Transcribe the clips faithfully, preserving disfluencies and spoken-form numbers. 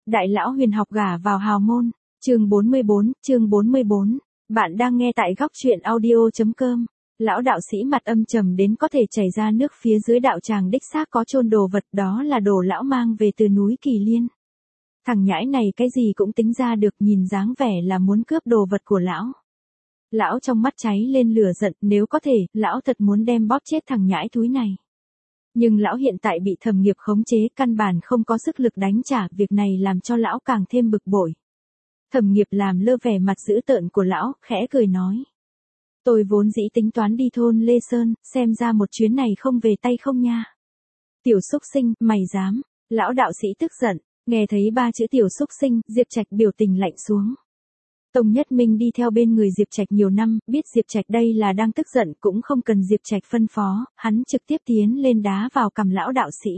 Đại lão huyền học gả vào hào môn, chương bốn mươi bốn, chương bốn mươi bốn. Bạn đang nghe tại góc truyện audio.com. Lão đạo sĩ mặt âm trầm đến có thể chảy ra nước phía dưới đạo tràng đích xác có chôn đồ vật, đó là đồ lão mang về từ núi Kỳ Liên. Thằng nhãi này cái gì cũng tính ra được, nhìn dáng vẻ là muốn cướp đồ vật của lão. Lão trong mắt cháy lên lửa giận, nếu có thể, lão thật muốn đem bóp chết thằng nhãi thúi này. Nhưng lão hiện tại bị Thẩm Nghiệp khống chế, căn bản không có sức lực đánh trả, việc này làm cho lão càng thêm bực bội. Thẩm Nghiệp làm lơ vẻ mặt dữ tợn của lão, khẽ cười nói. Tôi vốn dĩ tính toán đi thôn Lê Sơn, xem ra một chuyến này không về tay không nha. Tiểu xúc sinh, mày dám. Lão đạo sĩ tức giận, nghe thấy ba chữ tiểu xúc sinh, Diệp Trạch biểu tình lạnh xuống. Tông Nhất Minh đi theo bên người Diệp Trạch nhiều năm, biết Diệp Trạch đây là đang tức giận, cũng không cần Diệp Trạch phân phó, hắn trực tiếp tiến lên đá vào cằm lão đạo sĩ.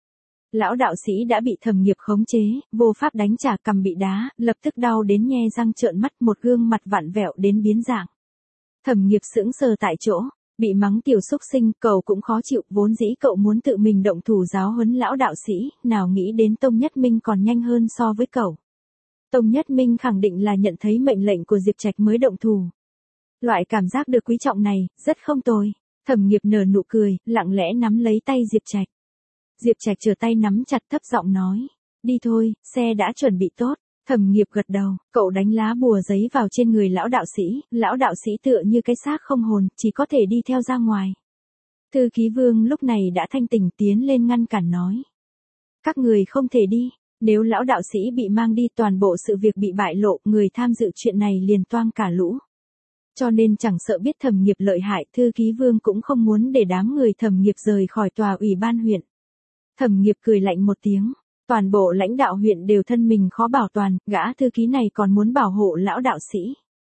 Lão đạo sĩ đã bị Thẩm Nghiệp khống chế, vô pháp đánh trả, cằm bị đá, lập tức đau đến nhe răng trợn mắt, một gương mặt vặn vẹo đến biến dạng. Thẩm Nghiệp sững sờ tại chỗ, bị mắng tiểu xúc sinh, cậu cũng khó chịu, vốn dĩ cậu muốn tự mình động thủ giáo huấn lão đạo sĩ, nào nghĩ đến Tông Nhất Minh còn nhanh hơn so với cậu. Tông Nhất Minh khẳng định là nhận thấy mệnh lệnh của Diệp Trạch mới động thủ. Loại cảm giác được quý trọng này, rất không tồi. Thẩm Nghiệp nở nụ cười, lặng lẽ nắm lấy tay Diệp Trạch. Diệp Trạch trở tay nắm chặt, thấp giọng nói, đi thôi, xe đã chuẩn bị tốt. Thẩm Nghiệp gật đầu, cậu đánh lá bùa giấy vào trên người lão đạo sĩ, lão đạo sĩ tựa như cái xác không hồn, chỉ có thể đi theo ra ngoài. Thư ký Vương lúc này đã thanh tỉnh, tiến lên ngăn cản nói. Các người không thể đi. Nếu lão đạo sĩ bị mang đi, toàn bộ sự việc bị bại lộ, người tham dự chuyện này liền toang cả lũ. Cho nên chẳng sợ biết Thẩm Nghiệp lợi hại, Thư ký Vương cũng không muốn để đám người Thẩm Nghiệp rời khỏi tòa ủy ban huyện. Thẩm Nghiệp cười lạnh một tiếng, toàn bộ lãnh đạo huyện đều thân mình khó bảo toàn, gã thư ký này còn muốn bảo hộ lão đạo sĩ.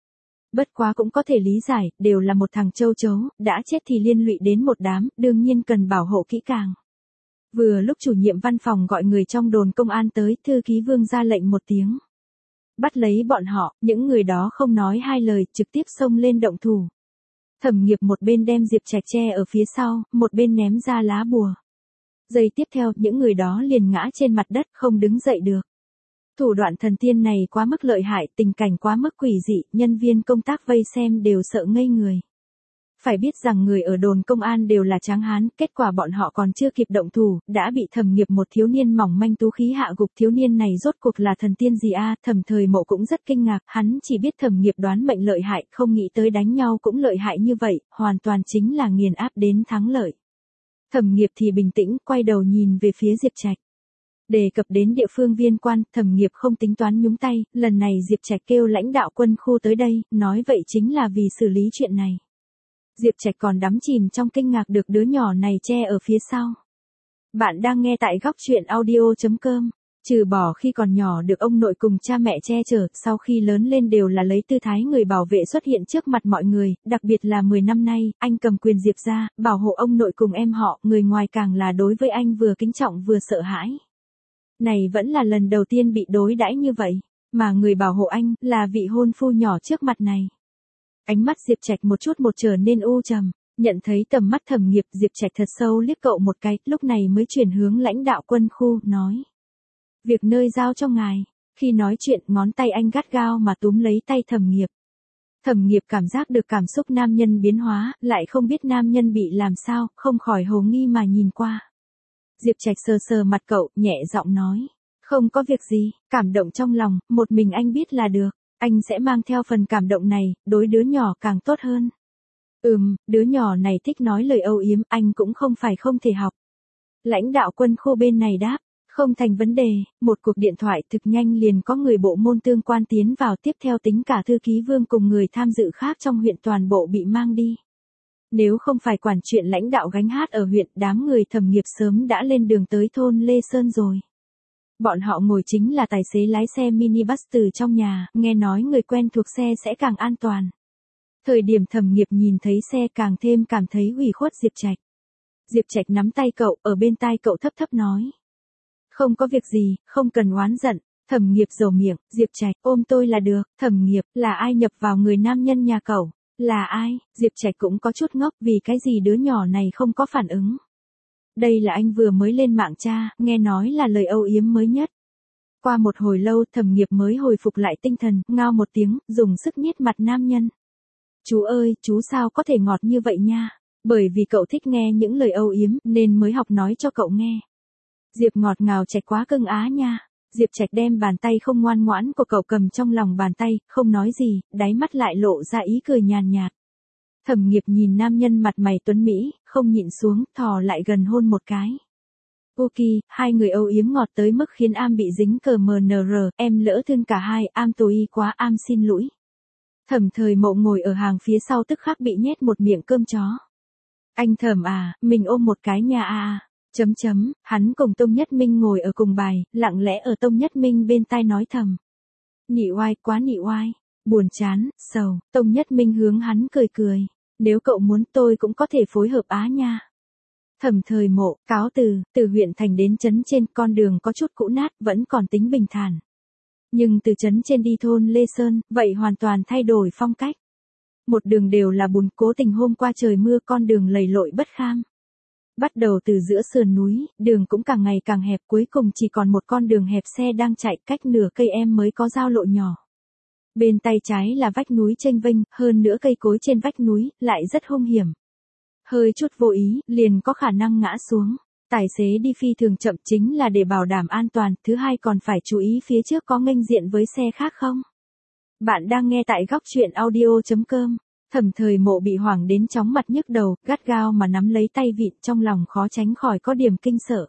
Bất quá cũng có thể lý giải, đều là một thằng châu chấu, đã chết thì liên lụy đến một đám, đương nhiên cần bảo hộ kỹ càng. Vừa lúc chủ nhiệm văn phòng gọi người trong đồn công an tới, Thư ký Vương ra lệnh một tiếng. Bắt lấy bọn họ, những người đó không nói hai lời, trực tiếp xông lên động thủ. Thẩm Nghiệp một bên đem Diệp Trạch che ở phía sau, một bên ném ra lá bùa. Giây tiếp theo, những người đó liền ngã trên mặt đất, không đứng dậy được. Thủ đoạn thần tiên này quá mức lợi hại, tình cảnh quá mức quỷ dị, nhân viên công tác vây xem đều sợ ngây người. Phải biết rằng người ở đồn công an đều là tráng hán, kết quả bọn họ còn chưa kịp động thủ, đã bị Thẩm Nghiệp một thiếu niên mỏng manh tú khí hạ gục. Thiếu niên này rốt cuộc là thần tiên gì a? Thẩm Thời Mộ cũng rất kinh ngạc, hắn chỉ biết Thẩm Nghiệp đoán mệnh lợi hại, không nghĩ tới đánh nhau cũng lợi hại như vậy, hoàn toàn chính là nghiền áp đến thắng lợi. Thẩm Nghiệp thì bình tĩnh, quay đầu nhìn về phía Diệp Trạch. Đề cập đến địa phương viên quan, Thẩm Nghiệp không tính toán nhúng tay, lần này Diệp Trạch kêu lãnh đạo quân khu tới đây, nói vậy chính là vì xử lý chuyện này. Diệp Trạch còn đắm chìm trong kinh ngạc được đứa nhỏ này che ở phía sau. Bạn đang nghe tại góc truyện audio.com. Trừ bỏ khi còn nhỏ được ông nội cùng cha mẹ che chở, sau khi lớn lên đều là lấy tư thái người bảo vệ xuất hiện trước mặt mọi người, đặc biệt là mười năm nay, anh cầm quyền Diệp gia, bảo hộ ông nội cùng em họ, người ngoài càng là đối với anh vừa kính trọng vừa sợ hãi. Này vẫn là lần đầu tiên bị đối đãi như vậy, mà người bảo hộ anh, là vị hôn phu nhỏ trước mặt này. Ánh mắt Diệp Trạch một chút một trở nên u trầm, nhận thấy tầm mắt Thẩm Nghiệp, Diệp Trạch thật sâu liếc cậu một cái, lúc này mới chuyển hướng lãnh đạo quân khu, nói. Việc nơi giao cho ngài. Khi nói chuyện, ngón tay anh gắt gao mà túm lấy tay Thẩm Nghiệp. Thẩm Nghiệp cảm giác được cảm xúc nam nhân biến hóa, lại không biết nam nhân bị làm sao, không khỏi hồ nghi mà nhìn qua. Diệp Trạch sờ sờ mặt cậu, nhẹ giọng nói. Không có việc gì, cảm động trong lòng, một mình anh biết là được. Anh sẽ mang theo phần cảm động này, đối đứa nhỏ càng tốt hơn. Ừm, đứa nhỏ này thích nói lời âu yếm, anh cũng không phải không thể học. Lãnh đạo quân khu bên này đáp, không thành vấn đề, một cuộc điện thoại thực nhanh liền có người bộ môn tương quan tiến vào, tiếp theo tính cả Thư ký Vương cùng người tham dự khác trong huyện toàn bộ bị mang đi. Nếu không phải quản chuyện lãnh đạo gánh hát ở huyện, đám người Thẩm Nghiệp sớm đã lên đường tới thôn Lê Sơn rồi. Bọn họ ngồi chính là tài xế lái xe minibus từ trong nhà, nghe nói người quen thuộc xe sẽ càng an toàn. Thời điểm Thẩm Nghiệp nhìn thấy xe càng thêm cảm thấy ủy khuất Diệp Trạch. Diệp Trạch nắm tay cậu, ở bên tai cậu thấp thấp nói. Không có việc gì, không cần oán giận. Thẩm Nghiệp dầu miệng, Diệp Trạch, ôm tôi là được. Thẩm Nghiệp, là ai nhập vào người nam nhân nhà cậu? Là ai? Diệp Trạch cũng có chút ngốc, vì cái gì đứa nhỏ này không có phản ứng. Đây là anh vừa mới lên mạng tra, nghe nói là lời âu yếm mới nhất. Qua một hồi lâu Thẩm Nghiệp mới hồi phục lại tinh thần, ngao một tiếng, dùng sức niết mặt nam nhân. Chú ơi, chú sao có thể ngọt như vậy nha. Bởi vì cậu thích nghe những lời âu yếm, nên mới học nói cho cậu nghe. Diệp ngọt ngào Trạch quá cưng á nha. Diệp Trạch đem bàn tay không ngoan ngoãn của cậu cầm trong lòng bàn tay, không nói gì, đáy mắt lại lộ ra ý cười nhàn nhạt. Thẩm Nghiệp nhìn nam nhân mặt mày tuấn Mỹ, không nhịn xuống, thò lại gần hôn một cái. Ok, hai người âu yếm ngọt tới mức khiến am bị dính cờ mờ nờ rờ, em lỡ thương cả hai, am tối quá, am xin lỗi. Thẩm Thời Mộ ngồi ở hàng phía sau tức khắc bị nhét một miệng cơm chó. Anh Thẩm à, mình ôm một cái nha a à. Chấm chấm, hắn cùng Tông Nhất Minh ngồi ở cùng bài, lặng lẽ ở Tông Nhất Minh bên tai nói thầm. Nị oai, quá nị oai, buồn chán, sầu, Tông Nhất Minh hướng hắn cười cười. Nếu cậu muốn tôi cũng có thể phối hợp á nha. Thẩm Thời Mộ, cáo từ, từ huyện thành đến trấn trên con đường có chút cũ nát, vẫn còn tính bình thản. Nhưng từ trấn trên đi thôn Lê Sơn, vậy hoàn toàn thay đổi phong cách. Một đường đều là bùn, cố tình hôm qua trời mưa con đường lầy lội bất kham. Bắt đầu từ giữa sườn núi, đường cũng càng ngày càng hẹp, cuối cùng chỉ còn một con đường hẹp xe đang chạy, cách nửa cây em mới có giao lộ nhỏ. Bên tay trái là vách núi chênh vênh, hơn nữa cây cối trên vách núi, lại rất hung hiểm. Hơi chút vô ý, liền có khả năng ngã xuống. Tài xế đi phi thường chậm chính là để bảo đảm an toàn, thứ hai còn phải chú ý phía trước có nghênh diện với xe khác không. Bạn đang nghe tại góc truyện audio chấm com. Thẩm Thời Mộ bị hoảng đến chóng mặt nhức đầu, gắt gao mà nắm lấy tay vịn, trong lòng khó tránh khỏi có điểm kinh sợ.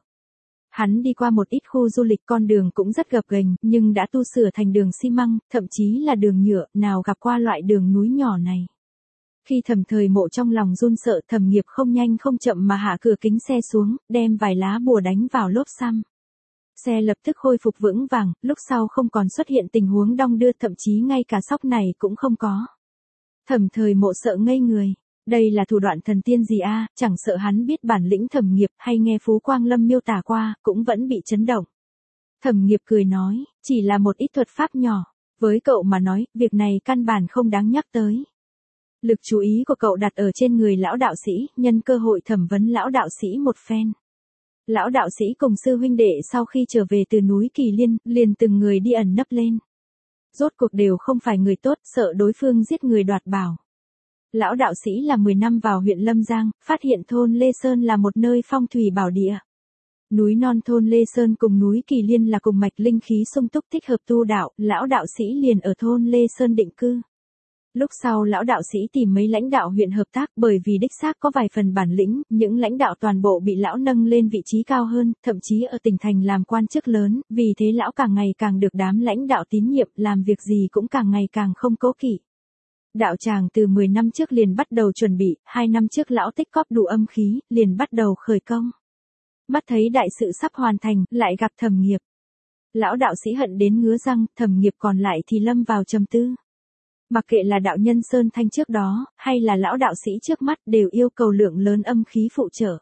Hắn đi qua một ít khu du lịch, con đường cũng rất gập ghềnh, nhưng đã tu sửa thành đường xi măng, thậm chí là đường nhựa, nào gặp qua loại đường núi nhỏ này. Khi Thẩm Thời Mộ trong lòng run sợ, Thẩm Nghiệp không nhanh không chậm mà hạ cửa kính xe xuống, đem vài lá bùa đánh vào lốp xăm. Xe lập tức khôi phục vững vàng, lúc sau không còn xuất hiện tình huống đong đưa, thậm chí ngay cả sóc này cũng không có. Thẩm Thời Mộ sợ ngây người. Đây là thủ đoạn thần tiên gì a, chẳng sợ hắn biết bản lĩnh Thẩm Nghiệp hay nghe Phú Quang Lâm miêu tả qua, cũng vẫn bị chấn động. Thẩm Nghiệp cười nói, chỉ là một ít thuật pháp nhỏ. Với cậu mà nói, việc này căn bản không đáng nhắc tới. Lực chú ý của cậu đặt ở trên người lão đạo sĩ, nhân cơ hội thẩm vấn lão đạo sĩ một phen. Lão đạo sĩ cùng sư huynh đệ sau khi trở về từ núi Kỳ Liên, liền từng người đi ẩn nấp lên. Rốt cuộc đều không phải người tốt, sợ đối phương giết người đoạt bảo. Lão đạo sĩ là mười năm vào huyện Lâm Giang, phát hiện thôn Lê Sơn là một nơi phong thủy bảo địa. Núi non thôn Lê Sơn cùng núi Kỳ Liên là cùng mạch linh khí sung túc thích hợp tu đạo, lão đạo sĩ liền ở thôn Lê Sơn định cư. Lúc sau lão đạo sĩ tìm mấy lãnh đạo huyện hợp tác, bởi vì đích xác có vài phần bản lĩnh, những lãnh đạo toàn bộ bị lão nâng lên vị trí cao hơn, thậm chí ở tỉnh thành làm quan chức lớn, vì thế lão càng ngày càng được đám lãnh đạo tín nhiệm, làm việc gì cũng càng ngày càng không cố kỵ. Đạo tràng từ mười năm trước liền bắt đầu chuẩn bị, hai năm trước lão tích cóp đủ âm khí, liền bắt đầu khởi công. Mắt thấy đại sự sắp hoàn thành, lại gặp Thẩm Nghiệp. Lão đạo sĩ hận đến ngứa răng, Thẩm Nghiệp còn lại thì lâm vào trầm tư. Mặc kệ là đạo nhân Sơn Thanh trước đó, hay là lão đạo sĩ trước mắt đều yêu cầu lượng lớn âm khí phụ trợ.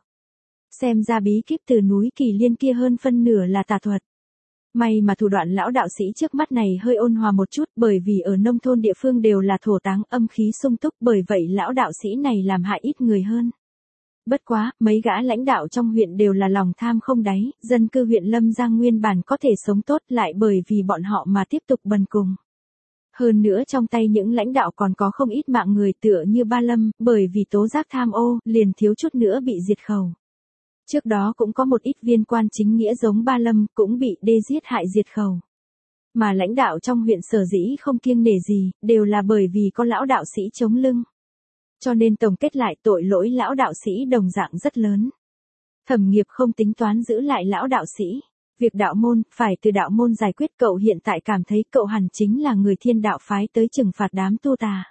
Xem ra bí kíp từ núi Kỳ Liên kia hơn phân nửa là tà thuật. May mà thủ đoạn lão đạo sĩ trước mắt này hơi ôn hòa một chút, bởi vì ở nông thôn địa phương đều là thổ táng, âm khí sung túc, bởi vậy lão đạo sĩ này làm hại ít người hơn. Bất quá, mấy gã lãnh đạo trong huyện đều là lòng tham không đáy, dân cư huyện Lâm Giang nguyên bản có thể sống tốt lại bởi vì bọn họ mà tiếp tục bần cùng. Hơn nữa trong tay những lãnh đạo còn có không ít mạng người tựa như Ba Lâm, bởi vì tố giác tham ô, liền thiếu chút nữa bị diệt khẩu. Trước đó cũng có một ít viên quan chính nghĩa giống Ba Lâm, cũng bị đê giết hại diệt khẩu. Mà lãnh đạo trong huyện sở dĩ không kiêng nể gì, đều là bởi vì có lão đạo sĩ chống lưng. Cho nên tổng kết lại tội lỗi lão đạo sĩ đồng dạng rất lớn. Thẩm Nghiệp không tính toán giữ lại lão đạo sĩ. Việc đạo môn, phải từ đạo môn giải quyết, cậu hiện tại cảm thấy cậu hẳn chính là người thiên đạo phái tới trừng phạt đám tu tà.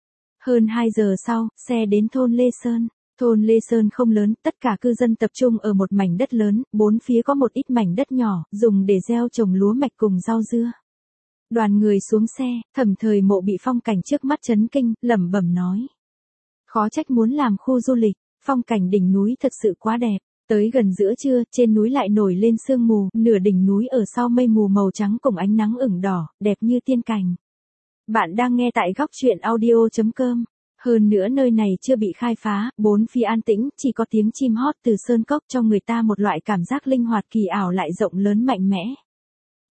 Hơn hai giờ sau, xe đến thôn Lê Sơn. Thôn Lê Sơn không lớn, tất cả cư dân tập trung ở một mảnh đất lớn, bốn phía có một ít mảnh đất nhỏ, dùng để gieo trồng lúa mạch cùng rau dưa. Đoàn người xuống xe, Thẩm Thời Mộ bị phong cảnh trước mắt chấn kinh, lẩm bẩm nói. Khó trách muốn làm khu du lịch, phong cảnh đỉnh núi thật sự quá đẹp. Tới gần giữa trưa, trên núi lại nổi lên sương mù, nửa đỉnh núi ở sau mây mù màu trắng cùng ánh nắng ửng đỏ, đẹp như tiên cảnh. Bạn đang nghe tại góc truyện audio chấm com. Hơn nữa nơi này chưa bị khai phá, bốn phía an tĩnh, chỉ có tiếng chim hót từ sơn cốc cho người ta một loại cảm giác linh hoạt kỳ ảo lại rộng lớn mạnh mẽ.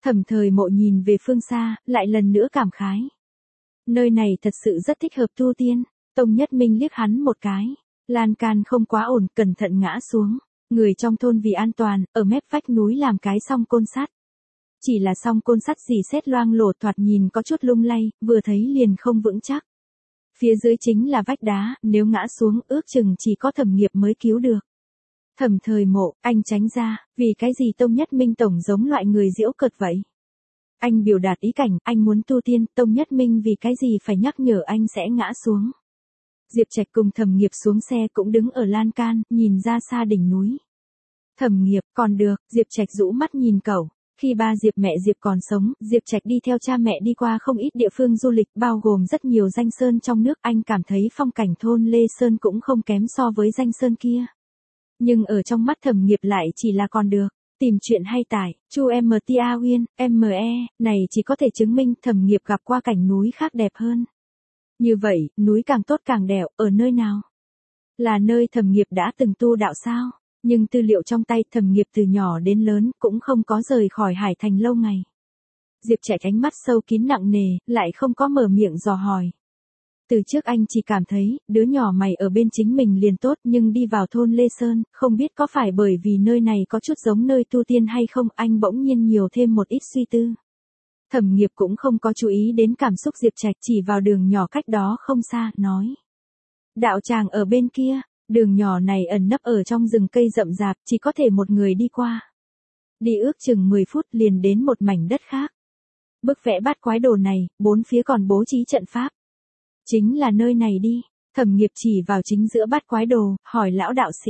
Thẩm Thời Mộ nhìn về phương xa, lại lần nữa cảm khái. Nơi này thật sự rất thích hợp tu tiên. Tông Nhất Minh liếc hắn một cái. Lan can không quá ổn, cẩn thận ngã xuống. Người trong thôn vì an toàn, ở mép vách núi làm cái song côn sắt. Chỉ là song côn sắt dì xét loang lổ, thoạt nhìn có chút lung lay, vừa thấy liền không vững chắc. Phía dưới chính là vách đá, nếu ngã xuống ước chừng chỉ có Thẩm Nghiệp mới cứu được. Thẩm Thời Mộ, anh tránh ra, vì cái gì Tông Nhất Minh tổng giống loại người giễu cợt vậy? Anh biểu đạt ý cảnh, anh muốn tu tiên, Tông Nhất Minh vì cái gì phải nhắc nhở anh sẽ ngã xuống. Diệp Trạch cùng Thẩm Nghiệp xuống xe cũng đứng ở lan can, nhìn ra xa đỉnh núi. Thẩm Nghiệp, còn được, Diệp Trạch rũ mắt nhìn cậu. Khi ba Diệp mẹ Diệp còn sống, Diệp Trạch đi theo cha mẹ đi qua không ít địa phương du lịch, bao gồm rất nhiều danh sơn trong nước. Anh cảm thấy phong cảnh thôn Lê Sơn cũng không kém so với danh sơn kia. Nhưng ở trong mắt Thẩm Nghiệp lại chỉ là còn được. Tìm chuyện hay tải, chu em tê a Uyên, em e, này chỉ có thể chứng minh Thẩm Nghiệp gặp qua cảnh núi khác đẹp hơn. Như vậy, núi càng tốt càng đẹp, ở nơi nào? Là nơi Thẩm Nghiệp đã từng tu đạo sao? Nhưng tư liệu trong tay Thẩm Nghiệp từ nhỏ đến lớn cũng không có rời khỏi Hải Thành lâu ngày. Diệp Trạch ánh mắt sâu kín nặng nề, lại không có mở miệng dò hỏi. Từ trước anh chỉ cảm thấy, đứa nhỏ mày ở bên chính mình liền tốt, nhưng đi vào thôn Lê Sơn, không biết có phải bởi vì nơi này có chút giống nơi tu tiên hay không, anh bỗng nhiên nhiều thêm một ít suy tư. Thẩm Nghiệp cũng không có chú ý đến cảm xúc Diệp Trạch, chỉ vào đường nhỏ cách đó không xa, nói. Đạo tràng ở bên kia, đường nhỏ này ẩn nấp ở trong rừng cây rậm rạp, chỉ có thể một người đi qua. Đi ước chừng mười phút liền đến một mảnh đất khác. Bức vẽ bát quái đồ này, bốn phía còn bố trí trận pháp. Chính là nơi này đi, Thẩm Nghiệp chỉ vào chính giữa bát quái đồ, hỏi lão đạo sĩ.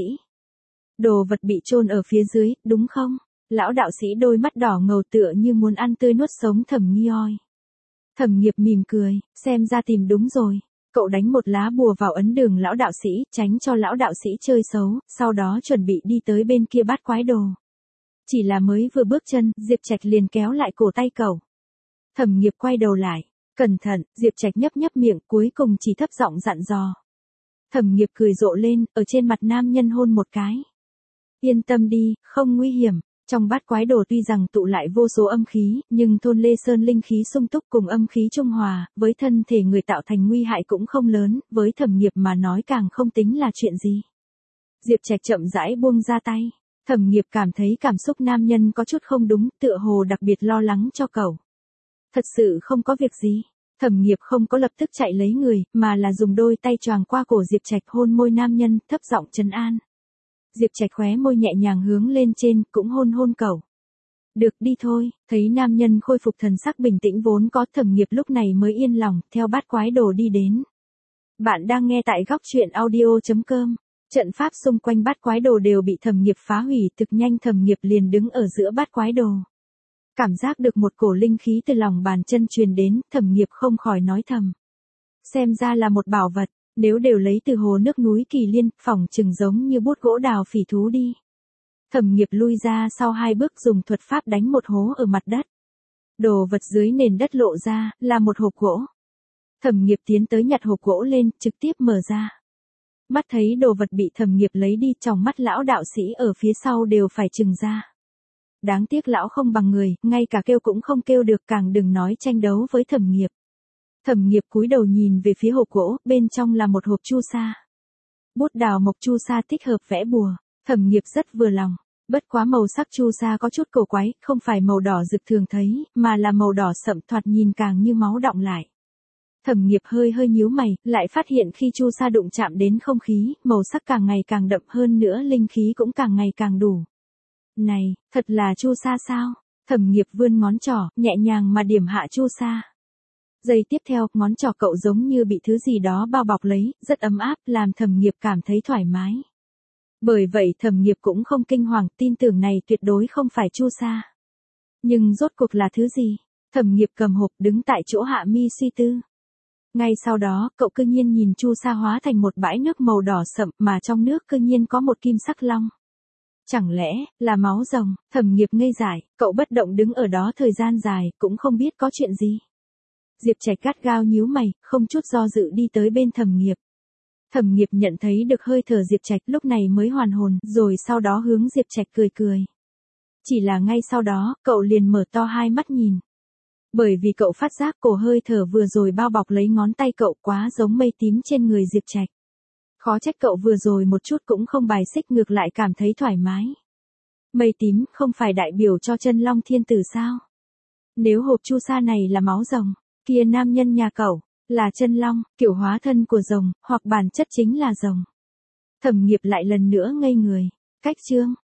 Đồ vật bị chôn ở phía dưới, đúng không? Lão đạo sĩ đôi mắt đỏ ngầu tựa như muốn ăn tươi nuốt sống Thẩm Nghi Oi. Thẩm Nghiệp mỉm cười, xem ra tìm đúng rồi. Cậu đánh một lá bùa vào ấn đường lão đạo sĩ, tránh cho lão đạo sĩ chơi xấu, sau đó chuẩn bị đi tới bên kia bát quái đồ. Chỉ là mới vừa bước chân, Diệp Trạch liền kéo lại cổ tay cậu. Thẩm Nghiệp quay đầu lại, cẩn thận, Diệp Trạch nhấp nhấp miệng, cuối cùng chỉ thấp giọng dặn dò. Thẩm Nghiệp cười rộ lên, ở trên mặt nam nhân hôn một cái. Yên tâm đi, không nguy hiểm. Trong bát quái đồ tuy rằng tụ lại vô số âm khí, nhưng thôn Lê Sơn linh khí sung túc cùng âm khí trung hòa, với thân thể người tạo thành nguy hại cũng không lớn, với Thẩm Nghiệp mà nói càng không tính là chuyện gì. Diệp Trạch chậm rãi buông ra tay. Thẩm Nghiệp cảm thấy cảm xúc nam nhân có chút không đúng, tựa hồ đặc biệt lo lắng cho cậu. Thật sự không có việc gì. Thẩm Nghiệp không có lập tức chạy lấy người, mà là dùng đôi tay choàng qua cổ Diệp Trạch hôn môi nam nhân, thấp giọng trấn an. Diệp Trạch khóe môi nhẹ nhàng hướng lên trên, cũng hôn hôn cậu. Được đi thôi, thấy nam nhân khôi phục thần sắc bình tĩnh vốn có, Thẩm Nghiệp lúc này mới yên lòng, theo bát quái đồ đi đến. Bạn đang nghe tại góc truyện audio chấm com. Trận pháp xung quanh bát quái đồ đều bị Thẩm Nghiệp phá hủy, thực nhanh Thẩm Nghiệp liền đứng ở giữa bát quái đồ. Cảm giác được một cổ linh khí từ lòng bàn chân truyền đến, Thẩm Nghiệp không khỏi nói thầm. Xem ra là một bảo vật. Nếu đều lấy từ hồ nước núi Kỳ Liên, phỏng chừng giống như bút gỗ đào phỉ thú đi. Thẩm Nghiệp lui ra sau hai bước dùng thuật pháp đánh một hố ở mặt đất. Đồ vật dưới nền đất lộ ra, là một hộp gỗ. Thẩm Nghiệp tiến tới nhặt hộp gỗ lên, trực tiếp mở ra. Mắt thấy đồ vật bị Thẩm Nghiệp lấy đi, trong mắt lão đạo sĩ ở phía sau đều phải trừng ra. Đáng tiếc lão không bằng người, ngay cả kêu cũng không kêu được, càng đừng nói tranh đấu với Thẩm Nghiệp. Thẩm Nghiệp cúi đầu nhìn về phía hộp gỗ, bên trong là một hộp chu sa. Bút đào mộc chu sa thích hợp vẽ bùa, Thẩm Nghiệp rất vừa lòng. Bất quá màu sắc chu sa có chút cổ quái, không phải màu đỏ rực thường thấy, mà là màu đỏ sậm, thoạt nhìn càng như máu đọng lại. Thẩm Nghiệp hơi hơi nhíu mày, lại phát hiện khi chu sa đụng chạm đến không khí, màu sắc càng ngày càng đậm hơn nữa, linh khí cũng càng ngày càng đủ. Này, thật là chu sa sao? Thẩm Nghiệp vươn ngón trỏ, nhẹ nhàng mà điểm hạ chu sa. Giây tiếp theo, ngón trỏ cậu giống như bị thứ gì đó bao bọc lấy, rất ấm áp, làm Thẩm Nghiệp cảm thấy thoải mái. Bởi vậy Thẩm Nghiệp cũng không kinh hoàng, tin tưởng này tuyệt đối không phải chu sa. Nhưng rốt cuộc là thứ gì? Thẩm Nghiệp cầm hộp đứng tại chỗ hạ mi suy tư. Ngay sau đó, cậu cư nhiên nhìn chu sa hóa thành một bãi nước màu đỏ sậm, mà trong nước cư nhiên có một kim sắc long. Chẳng lẽ, là máu rồng? Thẩm Nghiệp ngây dại, cậu bất động đứng ở đó thời gian dài, cũng không biết có chuyện gì. Diệp Trạch gắt gao nhíu mày, không chút do dự đi tới bên Thẩm Nghiệp. Thẩm Nghiệp nhận thấy được hơi thở Diệp Trạch, lúc này mới hoàn hồn, rồi sau đó hướng Diệp Trạch cười cười. Chỉ là ngay sau đó, cậu liền mở to hai mắt nhìn. Bởi vì cậu phát giác cổ hơi thở vừa rồi bao bọc lấy ngón tay cậu quá giống mây tím trên người Diệp Trạch. Khó trách cậu vừa rồi một chút cũng không bài xích, ngược lại cảm thấy thoải mái. Mây tím không phải đại biểu cho chân long thiên tử sao? Nếu hộp chu sa này là máu rồng, kia nam nhân nhà cậu là chân long, kiểu hóa thân của rồng, hoặc bản chất chính là rồng. Thẩm Nghiệp lại lần nữa ngây người. Cách chương